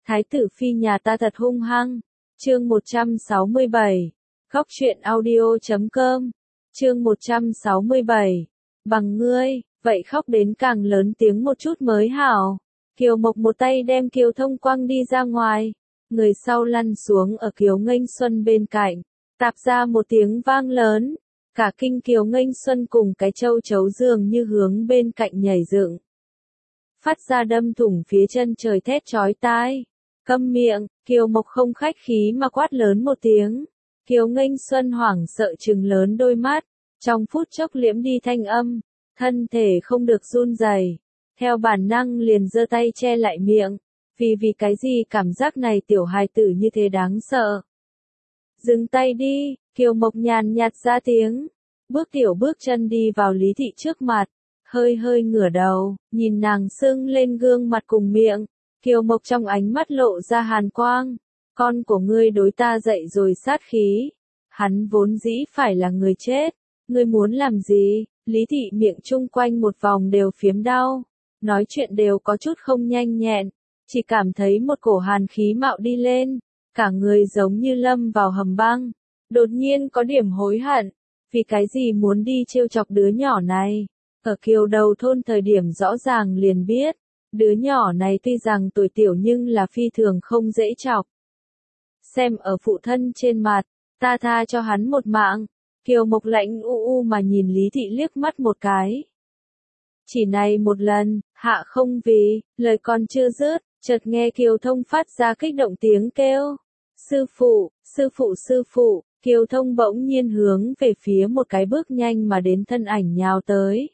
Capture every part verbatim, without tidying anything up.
Thái tử phi nhà ta thật hung hăng. Chương một trăm sáu mươi bảy. Góc truyện audio chấm com. Chương một trăm sáu mươi bảy. Bằng ngươi, vậy khóc đến càng lớn tiếng một chút mới hảo. Kiều Mộc một tay đem Kiều Thông quăng đi ra ngoài, người sau lăn xuống ở Kiều Nghênh Xuân bên cạnh, tạp ra một tiếng vang lớn, cả kinh Kiều Nghênh Xuân cùng cái châu chấu dường như hướng bên cạnh nhảy dựng. Phát ra đâm thủng phía chân trời thét chói tai. Câm miệng, Kiều Mộc không khách khí mà quát lớn một tiếng. Kiều Nghênh Xuân hoảng sợ trừng lớn đôi mắt, trong phút chốc liễm đi thanh âm, thân thể không được run rẩy, theo bản năng liền giơ tay che lại miệng, vì vì cái gì cảm giác này tiểu hài tử như thế đáng sợ. Dừng tay đi, Kiều Mộc nhàn nhạt ra tiếng, bước tiểu bước chân đi vào Lý Thị trước mặt, hơi hơi ngửa đầu, nhìn nàng sưng lên gương mặt cùng miệng, Kiều Mộc trong ánh mắt lộ ra hàn quang, con của ngươi đối ta dậy rồi sát khí, hắn vốn dĩ phải là người chết, ngươi muốn làm gì? Lý Thị miệng chung quanh một vòng đều phiếm đau, nói chuyện đều có chút không nhanh nhẹn, chỉ cảm thấy một cổ hàn khí mạo đi lên, cả người giống như lâm vào hầm băng, đột nhiên có điểm hối hận, vì cái gì muốn đi trêu chọc đứa nhỏ này, ở Kiều Đầu thôn thời điểm rõ ràng liền biết, đứa nhỏ này tuy rằng tuổi tiểu nhưng là phi thường không dễ chọc. Xem ở phụ thân trên mặt, ta tha cho hắn một mạng. Kiều Mộc lạnh u u mà nhìn Lý Thị liếc mắt một cái. Chỉ này một lần, hạ không vì, lời còn chưa dứt, chợt nghe Kiều Thông phát ra kích động tiếng kêu. Sư phụ, sư phụ sư phụ, Kiều Thông bỗng nhiên hướng về phía một cái bước nhanh mà đến thân ảnh nhào tới.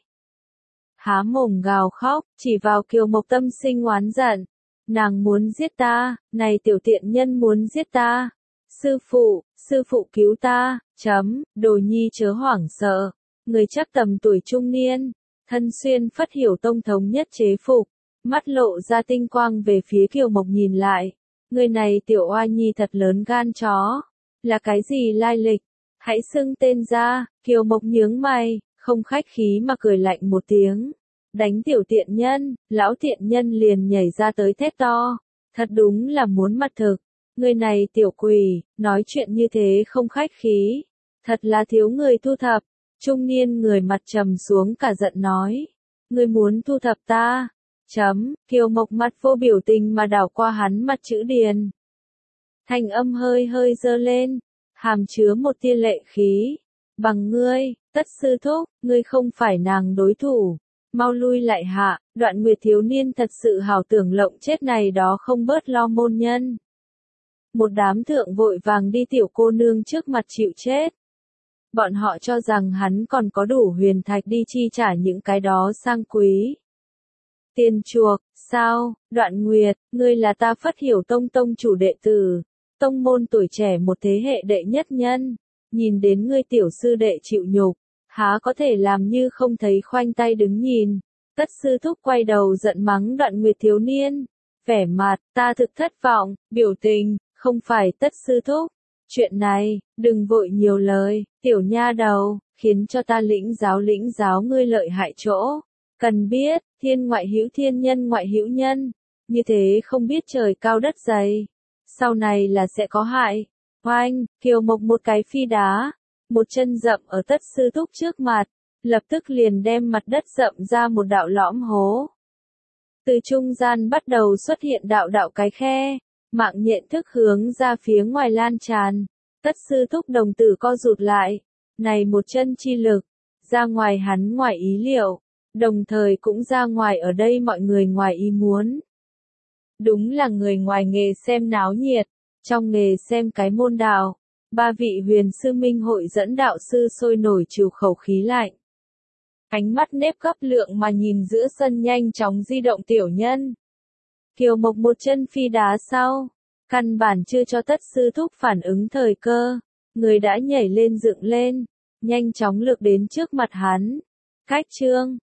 Há mồm gào khóc, chỉ vào Kiều Mộc tâm sinh oán giận. Nàng muốn giết ta, này tiểu tiện nhân muốn giết ta. Sư phụ, sư phụ cứu ta, chấm, đồ nhi chớ hoảng sợ, người chắc tầm tuổi trung niên, thân xuyên phất hiểu tông thống nhất chế phục, mắt lộ ra tinh quang về phía Kiều Mộc nhìn lại, người này tiểu oa nhi thật lớn gan chó, là cái gì lai lịch, hãy xưng tên ra, Kiều Mộc nhướng mày, không khách khí mà cười lạnh một tiếng, đánh tiểu tiện nhân, lão tiện nhân liền nhảy ra tới thét to, thật đúng là muốn mặt thực. Người này tiểu quỷ, nói chuyện như thế không khách khí, thật là thiếu người thu thập, trung niên người mặt trầm xuống cả giận nói, người muốn thu thập ta, chấm, Kiều Mộc mặt vô biểu tình mà đảo qua hắn mặt chữ điền. Thanh âm hơi hơi dơ lên, hàm chứa một tia lệ khí, bằng ngươi, tất sư thúc, ngươi không phải nàng đối thủ, mau lui lại hạ, Đoạn Nguyệt thiếu niên thật sự hảo tưởng lộng chết này đó không bớt lo môn nhân. Một đám thượng vội vàng đi tiểu cô nương trước mặt chịu chết. Bọn họ cho rằng hắn còn có đủ huyền thạch đi chi trả những cái đó sang quý. Tiền chuộc, sao, Đoạn Nguyệt, ngươi là ta Phất Hiểu Tông tông chủ đệ tử, tông môn tuổi trẻ một thế hệ đệ nhất nhân, nhìn đến ngươi tiểu sư đệ chịu nhục, há có thể làm như không thấy khoanh tay đứng nhìn. Tất sư thúc quay đầu giận mắng Đoạn Nguyệt thiếu niên, vẻ mặt, ta thực thất vọng, biểu tình, không phải tất sư thúc. Chuyện này, đừng vội nhiều lời, tiểu nha đầu, khiến cho ta lĩnh giáo lĩnh giáo ngươi lợi hại chỗ. Cần biết, thiên ngoại hữu thiên nhân ngoại hữu nhân, như thế không biết trời cao đất dày. Sau này là sẽ có hại. Oanh, Kiều Mộc một cái phi đá, một chân dậm ở tất sư thúc trước mặt, lập tức liền đem mặt đất dậm ra một đạo lõm hố. Từ trung gian bắt đầu xuất hiện đạo đạo cái khe. Mạng nhện thức hướng ra phía ngoài lan tràn, tất sư thúc đồng tử co rụt lại, này một chân chi lực, ra ngoài hắn ngoài ý liệu, đồng thời cũng ra ngoài ở đây mọi người ngoài ý muốn. Đúng là người ngoài nghề xem náo nhiệt, trong nghề xem cái môn đạo, ba vị huyền sư minh hội dẫn đạo sư sôi nổi trừ khẩu khí lạnh. Ánh mắt nếp gấp lượng mà nhìn giữa sân nhanh chóng di động tiểu nhân. Kiều Mộc một chân phi đá sau, căn bản chưa cho tất sư thúc phản ứng thời cơ, người đã nhảy lên dựng lên, nhanh chóng lược đến trước mặt hắn. Cách chương,